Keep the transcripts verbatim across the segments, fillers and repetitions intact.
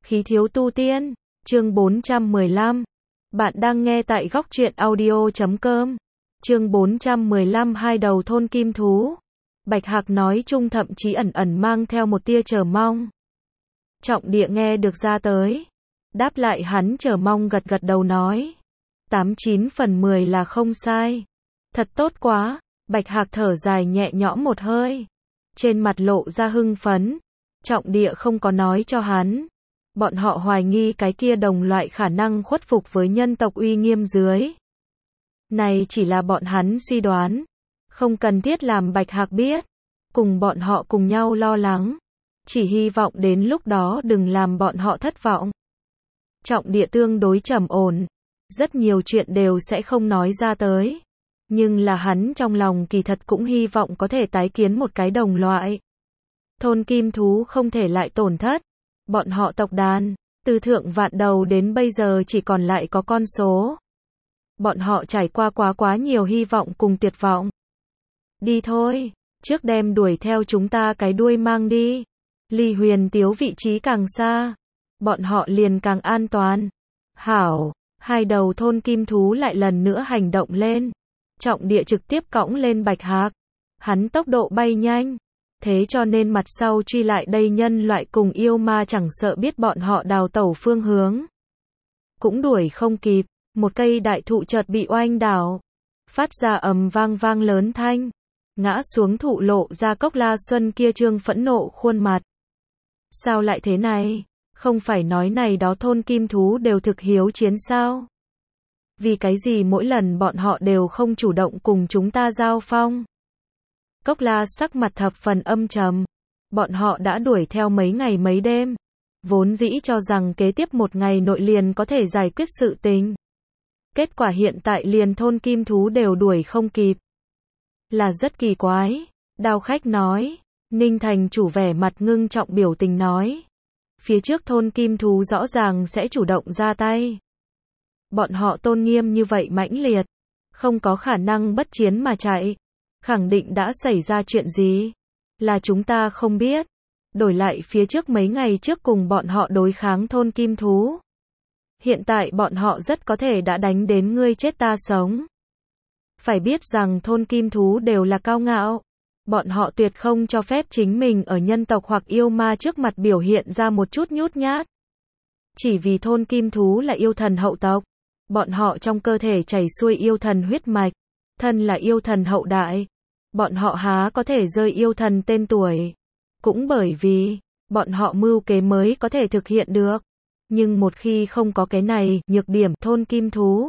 Khí thiếu tu tiên, chương bốn trăm mười lăm. Bạn đang nghe tại góc truyện audio chấm com. Chương bốn trăm mười lăm hai đầu thôn kim thú. Bạch Hạc nói chung thậm chí ẩn ẩn mang theo một tia chờ mong. Trọng Địa nghe được ra tới. Đáp lại hắn chờ mong gật gật đầu nói. Tám chín phần mười là không sai. Thật tốt quá, Bạch Hạc thở dài nhẹ nhõm một hơi. Trên mặt lộ ra hưng phấn. Trọng Địa không có nói cho hắn. Bọn họ hoài nghi cái kia đồng loại khả năng khuất phục với nhân tộc uy nghiêm dưới. Này chỉ là bọn hắn suy đoán. Không cần thiết làm Bạch Hạc biết. Cùng bọn họ cùng nhau lo lắng. Chỉ hy vọng đến lúc đó đừng làm bọn họ thất vọng. Trọng Địa tương đối trầm ổn. Rất nhiều chuyện đều sẽ không nói ra tới. Nhưng là hắn trong lòng kỳ thật cũng hy vọng có thể tái kiến một cái đồng loại. Thôn kim thú không thể lại tổn thất. Bọn họ tộc đàn, từ thượng vạn đầu đến bây giờ chỉ còn lại có con số. Bọn họ trải qua quá quá nhiều hy vọng cùng tuyệt vọng. Đi thôi, trước đem đuổi theo chúng ta cái đuôi mang đi. Ly Huyền Tiếu vị trí càng xa, bọn họ liền càng an toàn. Hảo, hai đầu thôn kim thú lại lần nữa hành động lên. Trọng Địa trực tiếp cõng lên Bạch Hạc. Hắn tốc độ bay nhanh. Thế cho nên mặt sau truy lại đây nhân loại cùng yêu ma chẳng sợ biết bọn họ đào tẩu phương hướng. Cũng đuổi không kịp, một cây đại thụ chợt bị oanh đảo. Phát ra ầm vang vang lớn thanh. Ngã xuống thụ lộ ra Cốc La Xuân kia trương phẫn nộ khuôn mặt. Sao lại thế này? Không phải nói này đó thôn kim thú đều thực hiếu chiến sao? Vì cái gì mỗi lần bọn họ đều không chủ động cùng chúng ta giao phong? Cốc La sắc mặt thập phần âm trầm. Bọn họ đã đuổi theo mấy ngày mấy đêm. Vốn dĩ cho rằng kế tiếp một ngày nội liền có thể giải quyết sự tình. Kết quả hiện tại liền thôn kim thú đều đuổi không kịp. Là rất kỳ quái. Đao Khách nói. Ninh Thành chủ vẻ mặt ngưng trọng biểu tình nói. Phía trước thôn kim thú rõ ràng sẽ chủ động ra tay. Bọn họ tôn nghiêm như vậy mãnh liệt. Không có khả năng bất chiến mà chạy. Khẳng định đã xảy ra chuyện gì? Là chúng ta không biết. Đổi lại phía trước mấy ngày trước cùng bọn họ đối kháng thôn kim thú. Hiện tại bọn họ rất có thể đã đánh đến ngươi chết ta sống. Phải biết rằng thôn kim thú đều là cao ngạo. Bọn họ tuyệt không cho phép chính mình ở nhân tộc hoặc yêu ma trước mặt biểu hiện ra một chút nhút nhát. Chỉ vì thôn kim thú là yêu thần hậu tộc. Bọn họ trong cơ thể chảy xuôi yêu thần huyết mạch. Thân là yêu thần hậu đại. Bọn họ há có thể rơi yêu thần tên tuổi. Cũng bởi vì, bọn họ mưu kế mới có thể thực hiện được. Nhưng một khi không có cái này, nhược điểm thôn kim thú.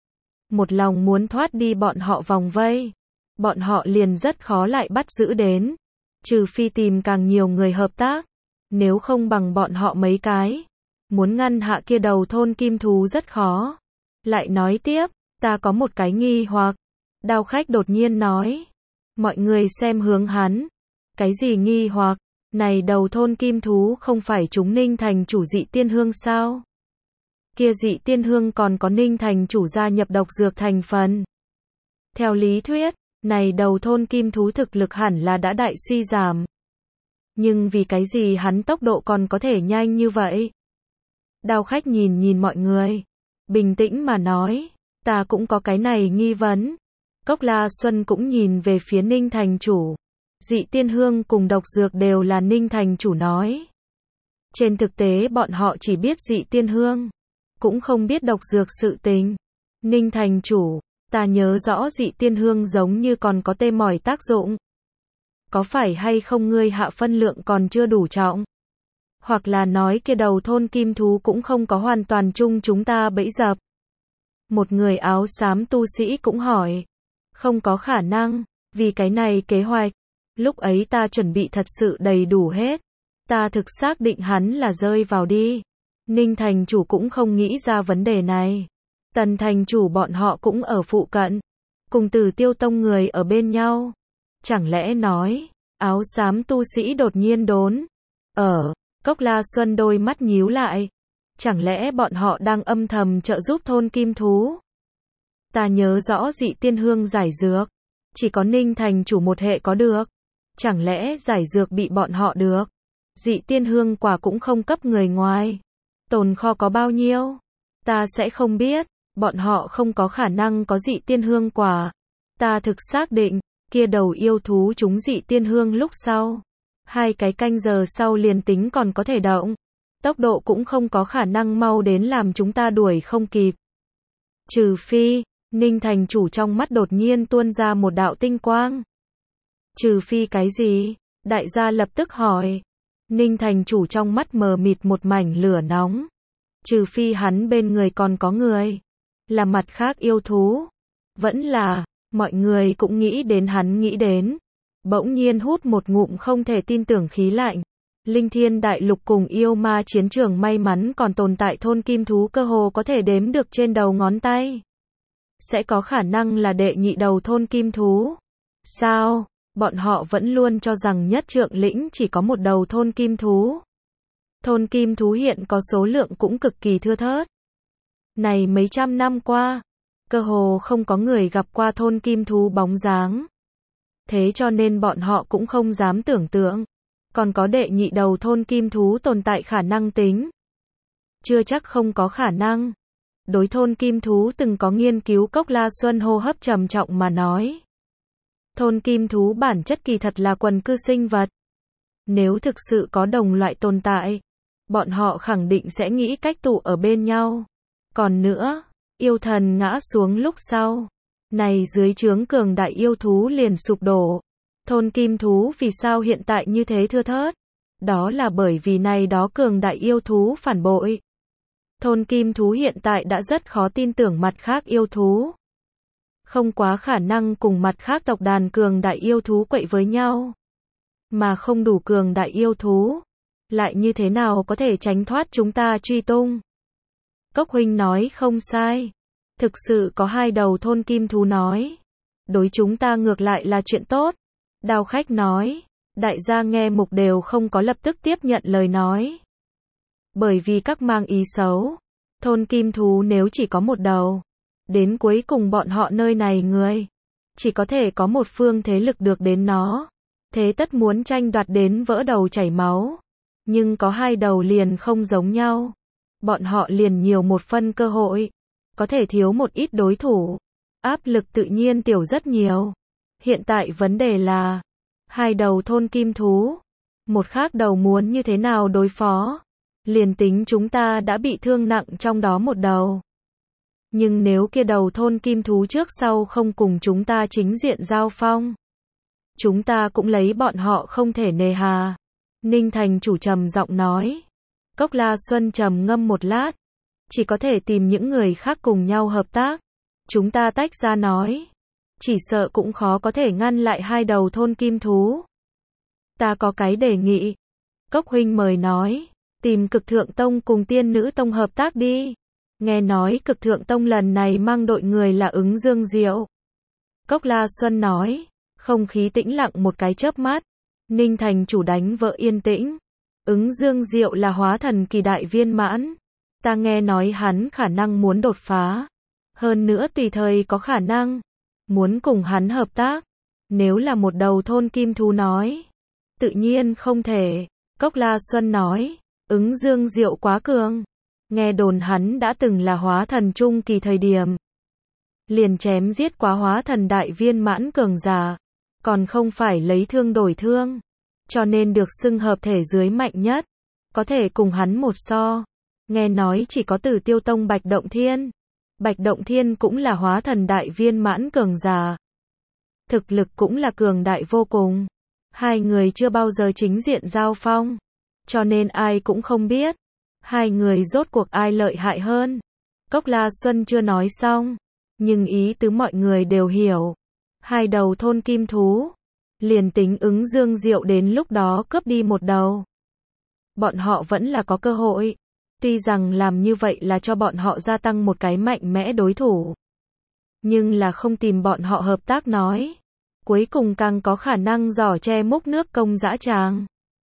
Một lòng muốn thoát đi bọn họ vòng vây. Bọn họ liền rất khó lại bắt giữ đến. Trừ phi tìm càng nhiều người hợp tác. Nếu không bằng bọn họ mấy cái. Muốn ngăn hạ kia đầu thôn kim thú rất khó. Lại nói tiếp, ta có một cái nghi hoặc. Đao Khách đột nhiên nói. Mọi người xem hướng hắn. Cái gì nghi hoặc? Này đầu thôn kim thú không phải chúng Ninh Thành chủ dị tiên hương sao? Kia dị tiên hương còn có Ninh Thành chủ gia nhập độc dược thành phần. Theo lý thuyết, này đầu thôn kim thú thực lực hẳn là đã đại suy giảm. Nhưng vì cái gì hắn tốc độ còn có thể nhanh như vậy? Đao Khách nhìn nhìn mọi người. Bình tĩnh mà nói. Ta cũng có cái này nghi vấn. Cốc La Xuân cũng nhìn về phía Ninh Thành chủ. Dị tiên hương cùng độc dược đều là Ninh Thành chủ nói. Trên thực tế bọn họ chỉ biết dị tiên hương. Cũng không biết độc dược sự tình. Ninh Thành chủ, ta nhớ rõ dị tiên hương giống như còn có tê mỏi tác dụng. Có phải hay không ngươi hạ phân lượng còn chưa đủ trọng? Hoặc là nói kia đầu thôn kim thú cũng không có hoàn toàn chung chúng ta bẫy dập. Một người áo xám tu sĩ cũng hỏi. Không có khả năng, vì cái này kế hoạch. Lúc ấy ta chuẩn bị thật sự đầy đủ hết. Ta thực xác định hắn là rơi vào đi. Ninh Thành chủ cũng không nghĩ ra vấn đề này. Tần Thành chủ bọn họ cũng ở phụ cận. Cùng Tử Tiêu Tông người ở bên nhau. Chẳng lẽ nói, áo xám tu sĩ đột nhiên đốn. Ở, Cốc La Xuân đôi mắt nhíu lại. Chẳng lẽ bọn họ đang âm thầm trợ giúp thôn kim thú? Ta nhớ rõ dị tiên hương giải dược. Chỉ có Ninh Thành chủ một hệ có được. Chẳng lẽ giải dược bị bọn họ được? Dị tiên hương quả cũng không cấp người ngoài. Tồn kho có bao nhiêu? Ta sẽ không biết. Bọn họ không có khả năng có dị tiên hương quả. Ta thực xác định, kia đầu yêu thú chúng dị tiên hương lúc sau. Hai cái canh giờ sau liền tính còn có thể động. Tốc độ cũng không có khả năng mau đến làm chúng ta đuổi không kịp. Trừ phi, Ninh thành chủ trong mắt đột nhiên tuôn ra một đạo tinh quang. Trừ phi cái gì? Đại gia lập tức hỏi. Ninh thành chủ trong mắt mờ mịt một mảnh lửa nóng. Trừ phi hắn bên người còn có người. Là mặt khác yêu thú. Vẫn là, mọi người cũng nghĩ đến hắn nghĩ đến. Bỗng nhiên hút một ngụm không thể tin tưởng khí lạnh. Linh Thiên Đại Lục cùng yêu ma chiến trường may mắn còn tồn tại thôn kim thú cơ hồ có thể đếm được trên đầu ngón tay. Sẽ có khả năng là đệ nhị đầu thôn kim thú. Sao? Bọn họ vẫn luôn cho rằng nhất trượng lĩnh chỉ có một đầu thôn kim thú. Thôn kim thú hiện có số lượng cũng cực kỳ thưa thớt. Này mấy trăm năm qua, cơ hồ không có người gặp qua thôn kim thú bóng dáng. Thế cho nên bọn họ cũng không dám tưởng tượng. Còn có đệ nhị đầu thôn kim thú tồn tại khả năng tính. Chưa chắc không có khả năng. Đối thôn kim thú từng có nghiên cứu Cốc La Xuân hô hấp trầm trọng mà nói. Thôn kim thú bản chất kỳ thật là quần cư sinh vật. Nếu thực sự có đồng loại tồn tại, bọn họ khẳng định sẽ nghĩ cách tụ ở bên nhau. Còn nữa, yêu thần ngã xuống lúc sau. Này dưới trướng cường đại yêu thú liền sụp đổ. Thôn kim thú vì sao hiện tại như thế thưa thớt? Đó là bởi vì này đó cường đại yêu thú phản bội. Thôn kim thú hiện tại đã rất khó tin tưởng mặt khác yêu thú. Không quá khả năng cùng mặt khác tộc đàn cường đại yêu thú quậy với nhau. Mà không đủ cường đại yêu thú. Lại như thế nào có thể tránh thoát chúng ta truy tung? Cốc huynh nói không sai. Thực sự có hai đầu thôn kim thú nói. Đối chúng ta ngược lại là chuyện tốt. Đao khách nói. Đại gia nghe mục đều không có lập tức tiếp nhận lời nói. Bởi vì các mang ý xấu. Thôn kim thú nếu chỉ có một đầu. Đến cuối cùng bọn họ nơi này người. Chỉ có thể có một phương thế lực được đến nó. Thế tất muốn tranh đoạt đến vỡ đầu chảy máu. Nhưng có hai đầu liền không giống nhau. Bọn họ liền nhiều một phân cơ hội. Có thể thiếu một ít đối thủ. Áp lực tự nhiên tiểu rất nhiều. Hiện tại vấn đề là. Hai đầu thôn kim thú. Một khác đầu muốn như thế nào đối phó. Liền tính chúng ta đã bị thương nặng trong đó một đầu. Nhưng nếu kia đầu thôn kim thú trước sau không cùng chúng ta chính diện giao phong. Chúng ta cũng lấy bọn họ không thể nề hà. Ninh thành chủ trầm giọng nói. Cốc La Xuân trầm ngâm một lát. Chỉ có thể tìm những người khác cùng nhau hợp tác. Chúng ta tách ra nói. Chỉ sợ cũng khó có thể ngăn lại hai đầu thôn kim thú. Ta có cái đề nghị. Cốc huynh mời nói. Tìm Cực Thượng Tông cùng Tiên Nữ Tông hợp tác đi. Nghe nói Cực Thượng Tông lần này mang đội người là Ứng Dương Diệu. Cốc La Xuân nói. Không khí tĩnh lặng một cái chớp mắt. Ninh thành chủ đánh vợ yên tĩnh. Ứng Dương Diệu là hóa thần kỳ đại viên mãn. Ta nghe nói hắn khả năng muốn đột phá. Hơn nữa tùy thời có khả năng. Muốn cùng hắn hợp tác. Nếu là một đầu thôn kim thú nói. Tự nhiên không thể. Cốc La Xuân nói. Ứng Dương Diệu quá cường. Nghe đồn hắn đã từng là hóa thần trung kỳ thời điểm. Liền chém giết quá hóa thần đại viên mãn cường giả. Còn không phải lấy thương đổi thương. Cho nên được xưng hợp thể dưới mạnh nhất. Có thể cùng hắn một so. Nghe nói chỉ có Tử Tiêu Tông Bạch Động Thiên. Bạch Động Thiên cũng là hóa thần đại viên mãn cường giả. Thực lực cũng là cường đại vô cùng. Hai người chưa bao giờ chính diện giao phong. Cho nên ai cũng không biết. Hai người rốt cuộc ai lợi hại hơn. Cốc La Xuân chưa nói xong. Nhưng ý tứ mọi người đều hiểu. Hai đầu thôn kim thú. Liền tính Ứng Dương Diệu đến lúc đó cướp đi một đầu. Bọn họ vẫn là có cơ hội. Tuy rằng làm như vậy là cho bọn họ gia tăng một cái mạnh mẽ đối thủ. Nhưng là không tìm bọn họ hợp tác nói. Cuối cùng càng có khả năng giỏ che múc nước công dã tràng.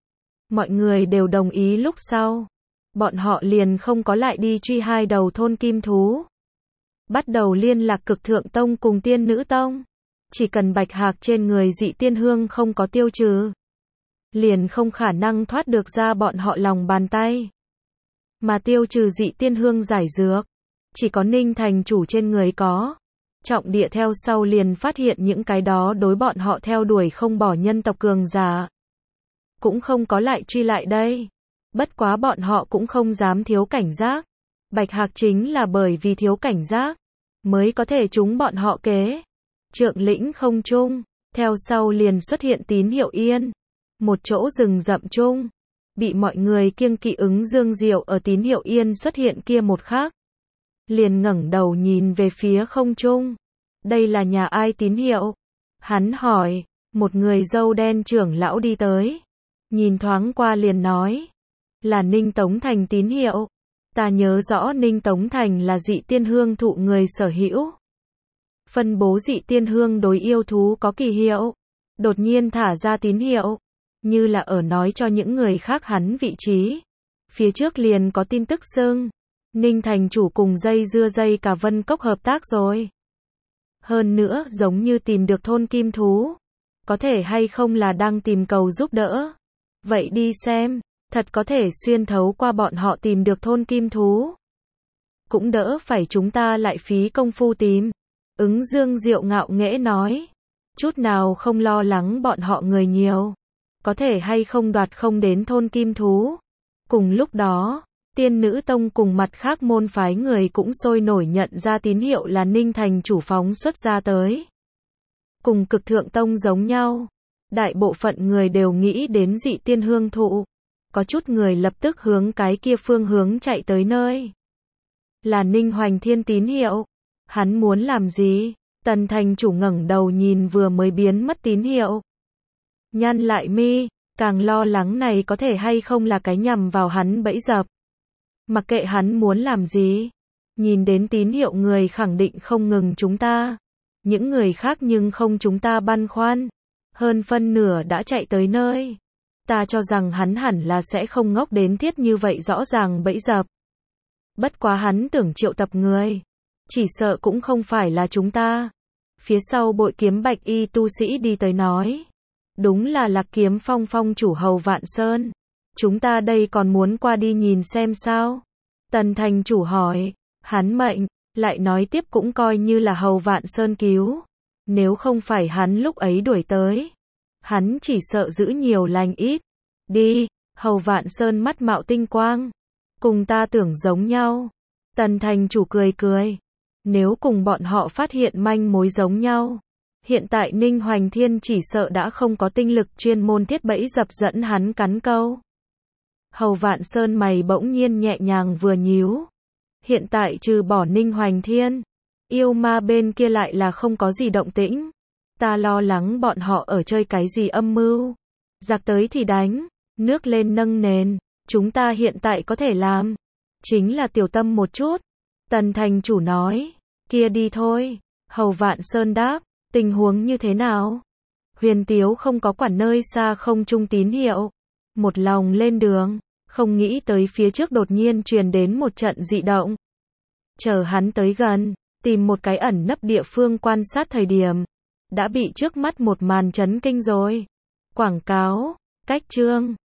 Mọi người đều đồng ý lúc sau. Bọn họ liền không có lại đi truy hai đầu thôn kim thú. Bắt đầu liên lạc Cực Thượng Tông cùng Tiên Nữ Tông. Chỉ cần bạch hạc trên người dị tiên hương không có tiêu trừ. Liền không khả năng thoát được ra bọn họ lòng bàn tay. mà tiêu trừ dị tiên hương giải dược. Chỉ có Ninh thành chủ trên người có. Trọng địa theo sau liền phát hiện những cái đó đối bọn họ theo đuổi không bỏ nhân tộc cường giả. Cũng không có lại truy lại đây. Bất quá bọn họ cũng không dám thiếu cảnh giác. Bạch Hạc chính là bởi vì thiếu cảnh giác, mới có thể trúng bọn họ kế. Trượng lĩnh không trung, theo sau liền xuất hiện tín hiệu yên. Một chỗ rừng rậm trung, bị mọi người kiêng kỵ ứng Dương Diệu ở tín hiệu yên xuất hiện kia một khắc. Liền ngẩng đầu nhìn về phía không trung. Đây là nhà ai tín hiệu? Hắn hỏi, một người râu đen trưởng lão đi tới. Nhìn thoáng qua liền nói, là Ninh Tống Thành tín hiệu. Ta nhớ rõ Ninh Tống Thành là dị tiên hương thụ người sở hữu. Phân bố dị tiên hương đối yêu thú có kỳ hiệu. Đột nhiên thả ra tín hiệu. Như là ở nói cho những người khác hắn vị trí. Phía trước liền có tin tức xưng. Ninh thành chủ cùng dây dưa dây cả Vân Cốc hợp tác rồi. Hơn nữa giống như tìm được thôn kim thú. Có thể hay không là đang tìm cầu giúp đỡ. Vậy đi xem. Thật có thể xuyên thấu qua bọn họ tìm được thôn kim thú. Cũng đỡ phải chúng ta lại phí công phu tìm. Ứng Dương Diệu ngạo nghễ nói. Chút nào không lo lắng bọn họ người nhiều. Có thể hay không đoạt không đến thôn kim thú. Cùng lúc đó, Tiên Nữ Tông cùng mặt khác môn phái người cũng sôi nổi nhận ra tín hiệu là Ninh thành chủ phóng xuất ra tới. Cùng Cực Thượng Tông giống nhau. Đại bộ phận người đều nghĩ đến dị tiên hương thụ. Có chút người lập tức hướng cái kia phương hướng chạy tới nơi. Là Ninh Hoành Thiên tín hiệu. Hắn muốn làm gì? Tần thành chủ ngẩng đầu nhìn vừa mới biến mất tín hiệu. Nhăn lại mi, càng lo lắng này có thể hay không là cái nhằm vào hắn bẫy dập. Mặc kệ hắn muốn làm gì. Nhìn đến tín hiệu người khẳng định không ngừng chúng ta. Những người khác nhưng không chúng ta băn khoăn. Hơn phân nửa đã chạy tới nơi. Ta cho rằng hắn hẳn là sẽ không ngốc đến thiết như vậy rõ ràng bẫy dập. Bất quá hắn tưởng triệu tập người. Chỉ sợ cũng không phải là chúng ta. Phía sau bội kiếm bạch y tu sĩ đi tới nói. Đúng là Lạc Kiếm Phong phong chủ Hầu Vạn Sơn. Chúng ta đây còn muốn qua đi nhìn xem sao? Tần thành chủ hỏi. Hắn mệnh, lại nói tiếp cũng coi như là Hầu Vạn Sơn cứu. Nếu không phải hắn lúc ấy đuổi tới. Hắn chỉ sợ giữ nhiều lành ít. Đi, Hầu Vạn Sơn mắt mạo tinh quang. Cùng ta tưởng giống nhau. Tần thành chủ cười cười. Nếu cùng bọn họ phát hiện manh mối giống nhau. Hiện tại Ninh Hoành Thiên chỉ sợ đã không có tinh lực chuyên môn thiết bẫy dập dẫn hắn cắn câu. Hầu Vạn Sơn mày bỗng nhiên nhẹ nhàng vừa nhíu. Hiện tại trừ bỏ Ninh Hoành Thiên. Yêu ma bên kia lại là không có gì động tĩnh. Ta lo lắng bọn họ ở chơi cái gì âm mưu. Giặc tới thì đánh, nước lên nâng nền. Chúng ta hiện tại có thể làm. Chính là tiểu tâm một chút. Tần thành chủ nói. Kia đi thôi. Hầu Vạn Sơn đáp. Tình huống như thế nào? Huyền Tiếu không có quản nơi xa không trung tín hiệu. Một lòng lên đường. Không nghĩ tới phía trước đột nhiên truyền đến một trận dị động. Chờ hắn tới gần. Tìm một cái ẩn nấp địa phương quan sát thời điểm. Đã bị trước mắt một màn chấn kinh rồi. Quảng cáo. Cách chương.